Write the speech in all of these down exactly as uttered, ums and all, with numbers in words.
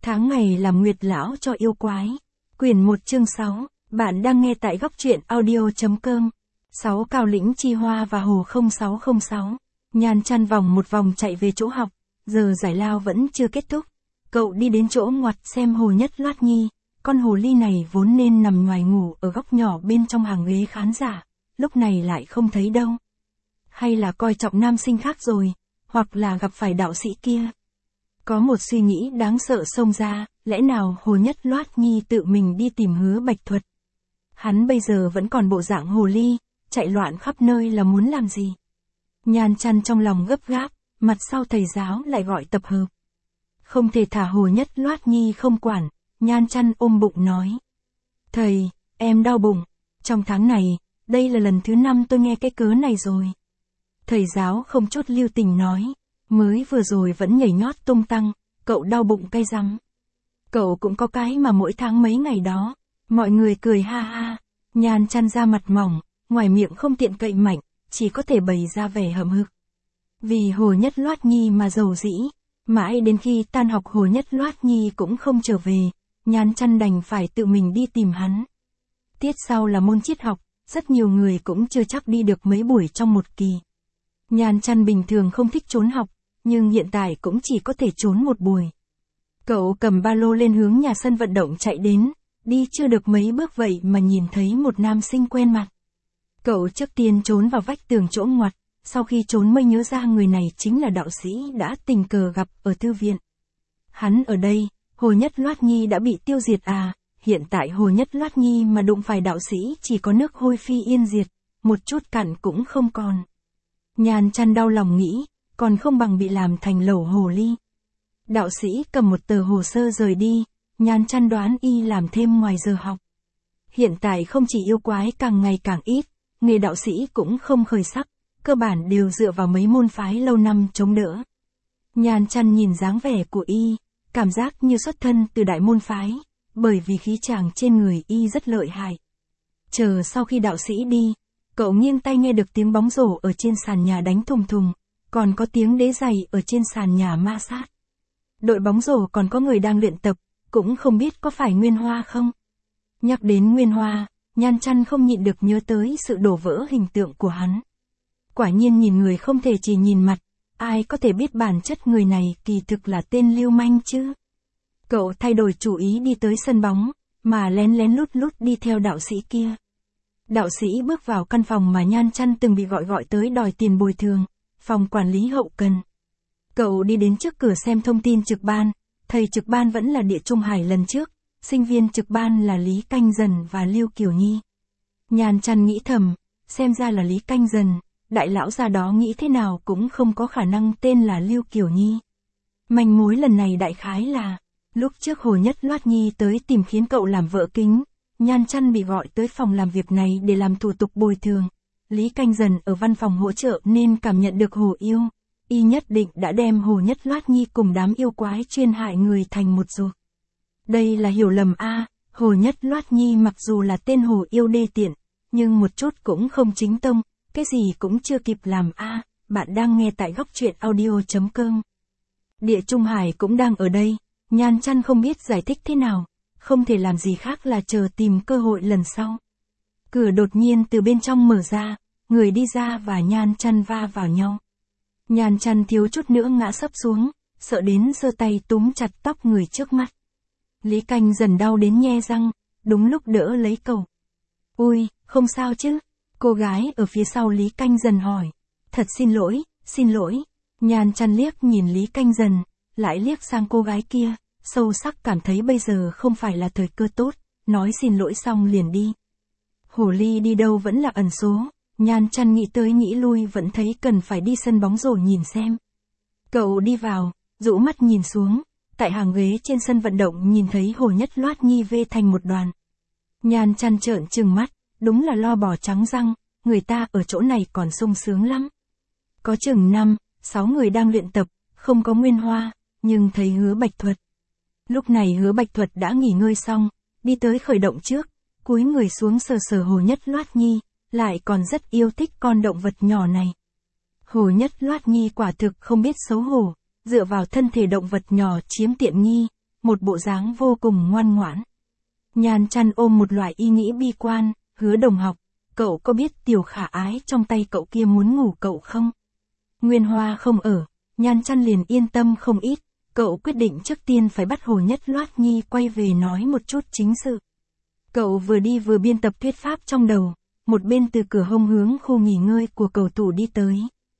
Tháng ngày làm nguyệt lão cho yêu quái. Quyển một chương sáu, bạn đang nghe tại góc truyện audio.com. sáu Cao lĩnh chi hoa và hồ không sáu không sáu. Nhan chăn vòng một vòng chạy về chỗ học, giờ giải lao vẫn chưa kết thúc. Cậu đi đến chỗ ngoặt xem Hồ Nhất Loát Nhi, con hồ ly này vốn nên nằm ngoài ngủ ở góc nhỏ bên trong hàng ghế khán giả, lúc này lại không thấy đâu. Hay là coi trọng nam sinh khác rồi, hoặc là gặp phải đạo sĩ kia. Có một suy nghĩ đáng sợ xông ra, lẽ nào Hồ Nhất Loát Nhi tự mình đi tìm Hứa Bạch Thuật. Hắn bây giờ vẫn còn bộ dạng hồ ly, chạy loạn khắp nơi là muốn làm gì. Nhan chăn trong lòng gấp gáp, mặt sau thầy giáo lại gọi tập hợp. Không thể thả Hồ Nhất Loát Nhi không quản, Nhan chăn ôm bụng nói. Thầy, em đau bụng, trong tháng này, đây là lần thứ năm tôi nghe cái cớ này rồi. Thầy giáo không chút lưu tình nói, mới vừa rồi vẫn nhảy nhót tung tăng, cậu đau bụng cay răng. Cậu cũng có cái mà mỗi tháng mấy ngày đó, mọi người cười ha ha, Nhan chăn ra mặt mỏng, ngoài miệng không tiện cậy mạnh, chỉ có thể bày ra vẻ hậm hực. Vì Hồ Nhất Loát Nhi mà giàu dĩ, mãi đến khi tan học Hồ Nhất Loát Nhi cũng không trở về, Nhan chăn đành phải tự mình đi tìm hắn. Tiết sau là môn triết học, rất nhiều người cũng chưa chắc đi được mấy buổi trong một kỳ. Nhan chăn bình thường không thích trốn học, nhưng hiện tại cũng chỉ có thể trốn một buổi. Cậu cầm ba lô lên hướng nhà sân vận động chạy đến, đi chưa được mấy bước vậy mà nhìn thấy một nam sinh quen mặt. Cậu trước tiên trốn vào vách tường chỗ ngoặt, sau khi trốn mới nhớ ra người này chính là đạo sĩ đã tình cờ gặp ở thư viện. Hắn ở đây, Hồ Nhất Loát Nhi đã bị tiêu diệt à, hiện tại Hồ Nhất Loát Nhi mà đụng phải đạo sĩ chỉ có nước hôi phi yên diệt, một chút cặn cũng không còn. Nhan chăn đau lòng nghĩ, còn không bằng bị làm thành lẩu hồ ly. Đạo sĩ cầm một tờ hồ sơ rời đi, Nhan chăn đoán y làm thêm ngoài giờ học. Hiện tại không chỉ yêu quái càng ngày càng ít, nghề đạo sĩ cũng không khởi sắc, cơ bản đều dựa vào mấy môn phái lâu năm chống đỡ. Nhan chăn nhìn dáng vẻ của y, cảm giác như xuất thân từ đại môn phái, bởi vì khí chàng trên người y rất lợi hại. Chờ sau khi đạo sĩ đi, cậu nghiêng tay nghe được tiếng bóng rổ ở trên sàn nhà đánh thùng thùng, còn có tiếng đế giày ở trên sàn nhà ma sát. Đội bóng rổ còn có người đang luyện tập, cũng không biết có phải Nguyên Hoa không. Nhắc đến Nguyên Hoa, Nhan chăn không nhịn được nhớ tới sự đổ vỡ hình tượng của hắn. Quả nhiên nhìn người không thể chỉ nhìn mặt, ai có thể biết bản chất người này kỳ thực là tên lưu manh chứ. Cậu thay đổi chủ ý đi tới sân bóng, mà lén lén lút lút đi theo đạo sĩ kia. Đạo sĩ bước vào căn phòng mà Nhan chăn từng bị gọi gọi tới đòi tiền bồi thường, phòng quản lý hậu cần. Cậu đi đến trước cửa xem thông tin trực ban, thầy trực ban vẫn là Địa Trung Hải lần trước, sinh viên trực ban là Lý Canh Dần và Lưu Kiều Nhi. Nhan chăn nghĩ thầm, xem ra là Lý Canh Dần, đại lão già đó nghĩ thế nào cũng không có khả năng tên là Lưu Kiều Nhi. Manh mối lần này đại khái là, lúc trước Hồ Nhất Loát Nhi tới tìm khiến cậu làm vợ kính, Nhan chăn bị gọi tới phòng làm việc này để làm thủ tục bồi thường. Lý Canh Dần ở văn phòng hỗ trợ nên cảm nhận được Hồ yêu, y nhất định đã đem Hồ Nhất Loát Nhi cùng đám yêu quái chuyên hại người thành một ruột. Đây là hiểu lầm a, Hồ Nhất Loát Nhi mặc dù là tên Hồ yêu đê tiện, nhưng một chút cũng không chính tông, cái gì cũng chưa kịp làm a. Bạn đang nghe tại góc truyện audio.com. Địa Trung Hải cũng đang ở đây, Nhan chăn không biết giải thích thế nào, không thể làm gì khác là chờ tìm cơ hội lần sau. Cửa đột nhiên từ bên trong mở ra, người đi ra và Nhan chăn va vào nhau. Nhan chăn thiếu chút nữa ngã sấp xuống, sợ đến giơ tay túm chặt tóc người trước mắt. Lý Canh Dần đau đến nhe răng, đúng lúc đỡ lấy cậu. Ui, không sao chứ? Cô gái ở phía sau Lý Canh Dần hỏi. Thật xin lỗi, xin lỗi. Nhan chăn liếc nhìn Lý Canh Dần, lại liếc sang cô gái kia, sâu sắc cảm thấy bây giờ không phải là thời cơ tốt, nói xin lỗi xong liền đi. Hồ ly đi đâu vẫn là ẩn số, Nhan chăn nghĩ tới nghĩ lui vẫn thấy cần phải đi sân bóng rổ nhìn xem. Cậu đi vào, rũ mắt nhìn xuống, tại hàng ghế trên sân vận động nhìn thấy Hồ Nhất Loát Nhi vê thành một đoàn. Nhan chăn trợn trừng mắt, đúng là lo bò trắng răng, người ta ở chỗ này còn sung sướng lắm. Có chừng năm, sáu người đang luyện tập, không có Nguyên Hoa, nhưng thấy Hứa Bạch Thuật. Lúc này Hứa Bạch Thuật đã nghỉ ngơi xong, đi tới khởi động trước, cúi người xuống sờ sờ Hồ Nhất Loát Nhi, lại còn rất yêu thích con động vật nhỏ này. Hồ Nhất Loát Nhi quả thực không biết xấu hổ, dựa vào thân thể động vật nhỏ chiếm tiện nghi, một bộ dáng vô cùng ngoan ngoãn. Nhan Chăn ôm một loại ý nghĩ bi quan, Hứa đồng học, cậu có biết Tiểu Khả Ái trong tay cậu kia muốn ngủ cậu không? Nguyên Hoa không ở, Nhan Chăn liền yên tâm không ít, cậu quyết định trước tiên phải bắt Hồ Nhất Loát Nhi quay về nói một chút chính sự. Cậu vừa đi vừa biên tập thuyết pháp trong đầu, một bên từ cửa hông hướng khu nghỉ ngơi của cầu thủ đi tới.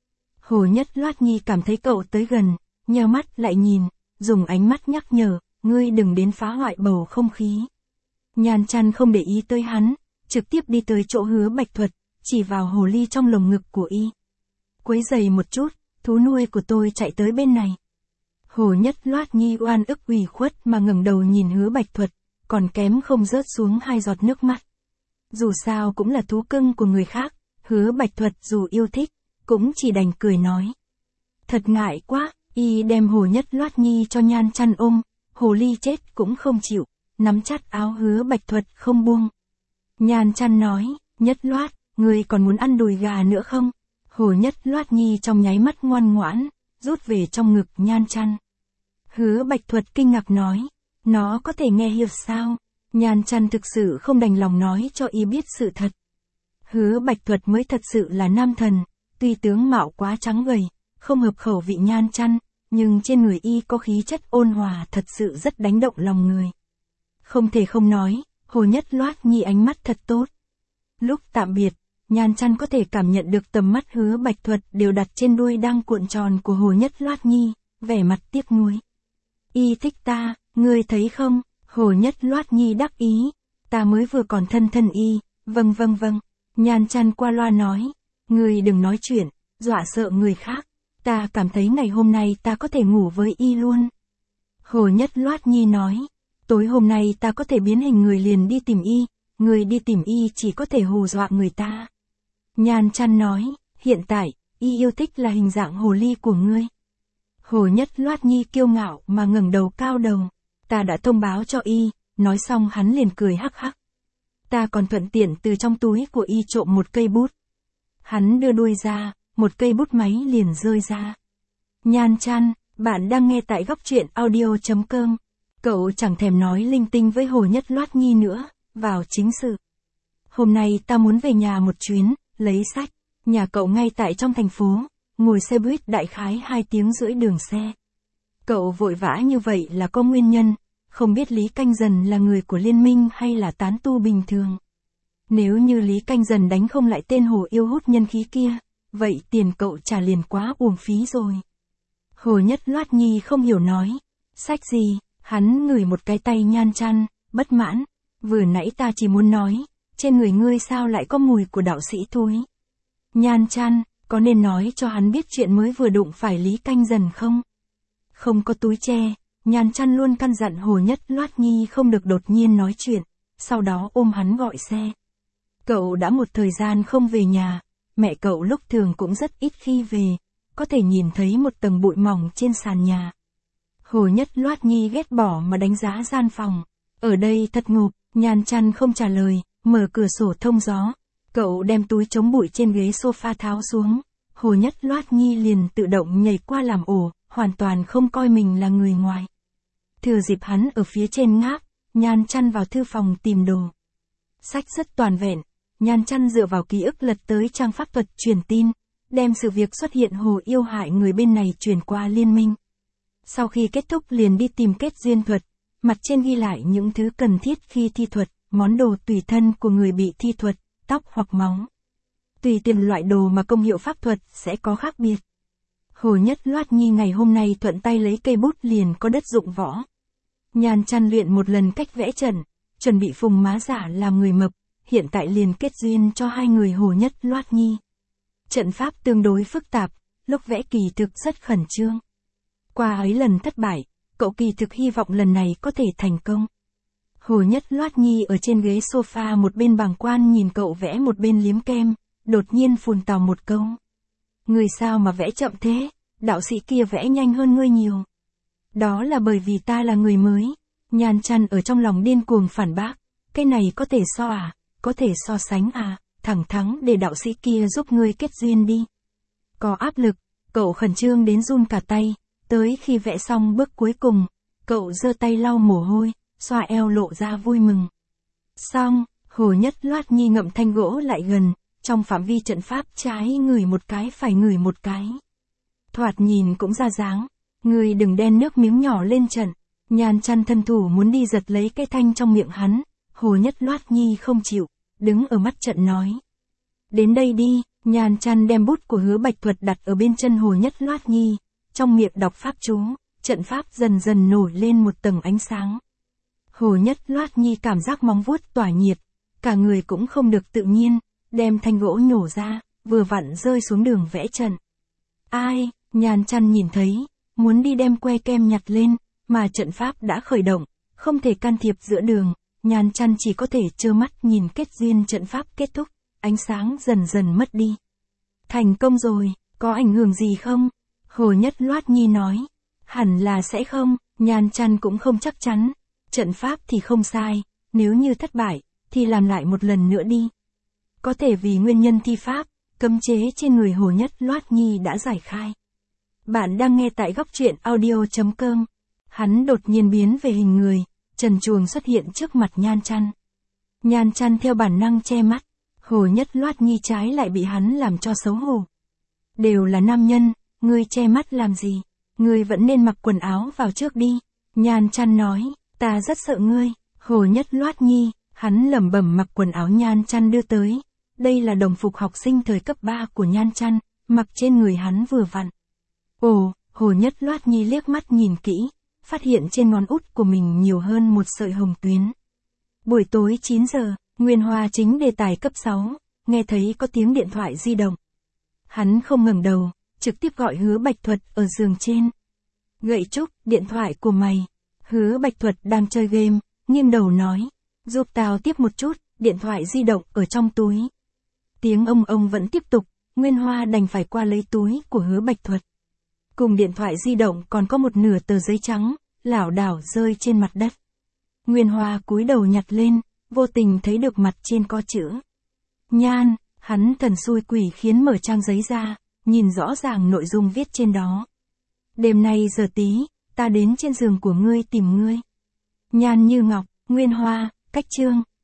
Hồ Nhất Loát Nhi cảm thấy cậu tới gần, nheo mắt lại nhìn, dùng ánh mắt nhắc nhở, ngươi đừng đến phá hoại bầu không khí. Nhan Chăn không để ý tới hắn, trực tiếp đi tới chỗ Hứa Bạch Thuật, chỉ vào hồ ly trong lồng ngực của y. Quấy giày một chút, thú nuôi của tôi chạy tới bên này. Hồ Nhất Loát Nhi oan ức ủy khuất mà ngẩng đầu nhìn Hứa Bạch Thuật, còn kém không rớt xuống hai giọt nước mắt. Dù sao cũng là thú cưng của người khác, Hứa Bạch Thuật dù yêu thích, cũng chỉ đành cười nói. Thật ngại quá, y đem Hồ Nhất Loát Nhi cho Nhan Chăn ôm, hồ ly chết cũng không chịu, nắm chặt áo Hứa Bạch Thuật không buông. Nhan Chăn nói, Nhất Loát, ngươi còn muốn ăn đùi gà nữa không? Hồ Nhất Loát Nhi trong nháy mắt ngoan ngoãn, rút về trong ngực Nhan Chăn. Hứa Bạch Thuật kinh ngạc nói, nó có thể nghe hiểu sao? Nhan Chăn thực sự không đành lòng nói cho y biết sự thật. Hứa Bạch Thuật mới thật sự là nam thần, tuy tướng mạo quá trắng gầy, không hợp khẩu vị Nhan Chăn, nhưng trên người y có khí chất ôn hòa thật sự rất đánh động lòng người. Không thể không nói, Hồ Nhất Loát Nhi ánh mắt thật tốt. Lúc tạm biệt, Nhan Chăn có thể cảm nhận được tầm mắt Hứa Bạch Thuật đều đặt trên đuôi đang cuộn tròn của Hồ Nhất Loát Nhi, vẻ mặt tiếc nuối. Y thích ta, ngươi thấy không? Hồ Nhất Loát Nhi đắc ý, ta mới vừa còn thân thân y, vâng vâng vâng. Nhan Chăn qua loa nói, ngươi đừng nói chuyện, dọa sợ người khác, ta cảm thấy ngày hôm nay ta có thể ngủ với y luôn. Hồ Nhất Loát Nhi nói, tối hôm nay ta có thể biến hình người liền đi tìm y, người đi tìm y chỉ có thể hù dọa người ta. Nhan Chăn nói, hiện tại, y yêu thích là hình dạng hồ ly của ngươi. Hồ Nhất Loát Nhi kiêu ngạo mà ngẩng đầu cao đầu, ta đã thông báo cho y, nói xong hắn liền cười hắc hắc. Ta còn thuận tiện từ trong túi của y trộm một cây bút. Hắn đưa đuôi ra, một cây bút máy liền rơi ra. Nhan Chăn, bạn đang nghe tại góc truyện audio chấm com. Cậu chẳng thèm nói linh tinh với Hồ Nhất Loát Nhi nữa, vào chính sự. Hôm nay ta muốn về nhà một chuyến, lấy sách, nhà cậu ngay tại trong thành phố, ngồi xe buýt đại khái hai tiếng rưỡi đường xe. Cậu vội vã như vậy là có nguyên nhân, không biết Lý Canh Dần là người của liên minh hay là tán tu bình thường. Nếu như Lý Canh Dần đánh không lại tên hồ yêu hút nhân khí kia, vậy tiền cậu trả liền quá uổng phí rồi. Hồ Nhất Loát Nhi không hiểu nói, sách gì, hắn ngửi một cái tay Nhan Chăn, bất mãn, vừa nãy ta chỉ muốn nói, trên người ngươi sao lại có mùi của đạo sĩ thúi. Nhan Chăn, có nên nói cho hắn biết chuyện mới vừa đụng phải Lý Canh Dần không? Không có túi che, Nhan Chăn luôn căn dặn Hồ Nhất Loát Nhi không được đột nhiên nói chuyện, sau đó ôm hắn gọi xe. Cậu đã một thời gian không về nhà, mẹ cậu lúc thường cũng rất ít khi về, có thể nhìn thấy một tầng bụi mỏng trên sàn nhà. Hồ Nhất Loát Nhi ghét bỏ mà đánh giá gian phòng, ở đây thật ngộp. Nhan Chăn không trả lời, mở cửa sổ thông gió. Cậu đem túi chống bụi trên ghế sofa tháo xuống. Hồ Nhất Loát Nhi liền tự động nhảy qua làm ổ, hoàn toàn không coi mình là người ngoài. Thừa dịp hắn ở phía trên ngáp, Nhan Chăn vào thư phòng tìm đồ. Sách rất toàn vẹn, Nhan Chăn dựa vào ký ức lật tới trang pháp thuật truyền tin, đem sự việc xuất hiện hồ yêu hại người bên này truyền qua liên minh. Sau khi kết thúc liền đi tìm kết duyên thuật, mặt trên ghi lại những thứ cần thiết khi thi thuật, món đồ tùy thân của người bị thi thuật, tóc hoặc máu. Tùy tiền loại đồ mà công hiệu pháp thuật sẽ có khác biệt. Hồ Nhất Loát Nhi ngày hôm nay thuận tay lấy cây bút liền có đất dụng võ. Nhan Chăn luyện một lần cách vẽ trận, chuẩn bị phùng má giả làm người mập, hiện tại liền kết duyên cho hai người Hồ Nhất Loát Nhi. Trận pháp tương đối phức tạp, lúc vẽ kỳ thực rất khẩn trương. Qua ấy lần thất bại, cậu kỳ thực hy vọng lần này có thể thành công. Hồ Nhất Loát Nhi ở trên ghế sofa một bên bàng quan nhìn cậu vẽ một bên liếm kem, đột nhiên phun tào một câu. Người sao mà vẽ chậm thế, đạo sĩ kia vẽ nhanh hơn ngươi nhiều. Đó là bởi vì ta là người mới. Nhan Chăn ở trong lòng điên cuồng phản bác, cái này có thể so à, có thể so sánh à, thẳng thắn để đạo sĩ kia giúp ngươi kết duyên đi. Có áp lực, cậu khẩn trương đến run cả tay, tới khi vẽ xong bước cuối cùng, Cậu giơ tay lau mồ hôi, xoa eo lộ ra vui mừng. Xong, Hồ Nhất Loát Nhi ngậm thanh gỗ lại gần, trong phạm vi trận pháp trái ngửi một cái phải ngửi một cái. Thoạt nhìn cũng ra dáng, người đừng đen nước miếng nhỏ lên trận. Nhan Chăn thân thủ muốn đi giật lấy cái thanh trong miệng hắn, Hồ Nhất Loát Nhi không chịu, đứng ở mắt trận nói. Đến đây đi, Nhan Chăn đem bút của Hứa Bạch Thuật đặt ở bên chân Hồ Nhất Loát Nhi, trong miệng đọc pháp chú, trận pháp dần dần nổi lên một tầng ánh sáng. Hồ Nhất Loát Nhi cảm giác móng vuốt tỏa nhiệt, cả người cũng không được tự nhiên, đem thanh gỗ nhổ ra, vừa vặn rơi xuống đường vẽ trận. Ai, Nhan Chăn nhìn thấy, muốn đi đem que kem nhặt lên, mà trận pháp đã khởi động, không thể can thiệp giữa đường, Nhan Chăn chỉ có thể trơ mắt nhìn kết duyên trận pháp kết thúc, ánh sáng dần dần mất đi. Thành công rồi, có ảnh hưởng gì không? Hồ Nhất Loát Nhi nói. Hẳn là sẽ không, Nhan Chăn cũng không chắc chắn. Trận pháp thì không sai, nếu như thất bại, thì làm lại một lần nữa đi. Có thể vì nguyên nhân thi pháp, cấm chế trên người Hồ Nhất Loát Nhi đã giải khai. Bạn đang nghe tại góc truyện audio chấm com. Hắn đột nhiên biến về hình người, trần truồng xuất hiện trước mặt Nhan Chăn. Nhan Chăn theo bản năng che mắt, Hồ Nhất Loát Nhi trái lại bị hắn làm cho xấu hổ. Đều là nam nhân, ngươi che mắt làm gì? Ngươi vẫn nên mặc quần áo vào trước đi. Nhan Chăn nói, ta rất sợ ngươi. Hồ Nhất Loát Nhi, hắn lẩm bẩm mặc quần áo Nhan Chăn đưa tới. Đây là đồng phục học sinh thời cấp ba của Nhan Chăn, mặc trên người hắn vừa vặn. Ồ, Hồ Nhất Loát Nhi liếc mắt nhìn kỹ, phát hiện trên ngón út của mình nhiều hơn một sợi hồng tuyến. Buổi tối chín giờ, Nguyên Hoa chính đề tài cấp sáu, nghe thấy có tiếng điện thoại di động. Hắn không ngẩng đầu, trực tiếp gọi Hứa Bạch Thuật ở giường trên. Gậy Trúc, điện thoại của mày. Hứa Bạch Thuật đang chơi game, nghiêng đầu nói, giúp tao tiếp một chút, điện thoại di động ở trong túi. Tiếng ông ông vẫn tiếp tục, Nguyên Hoa đành phải qua lấy túi của Hứa Bạch Thuật. Cùng điện thoại di động còn có một nửa tờ giấy trắng, lảo đảo rơi trên mặt đất. Nguyên Hoa cúi đầu nhặt lên, vô tình thấy được mặt trên có chữ. Nhan, hắn thần xui quỷ khiến mở trang giấy ra, nhìn rõ ràng nội dung viết trên đó. Đêm nay giờ tí, ta đến trên giường của ngươi tìm ngươi. Nhan Như Ngọc, Nguyên Hoa, cách chương.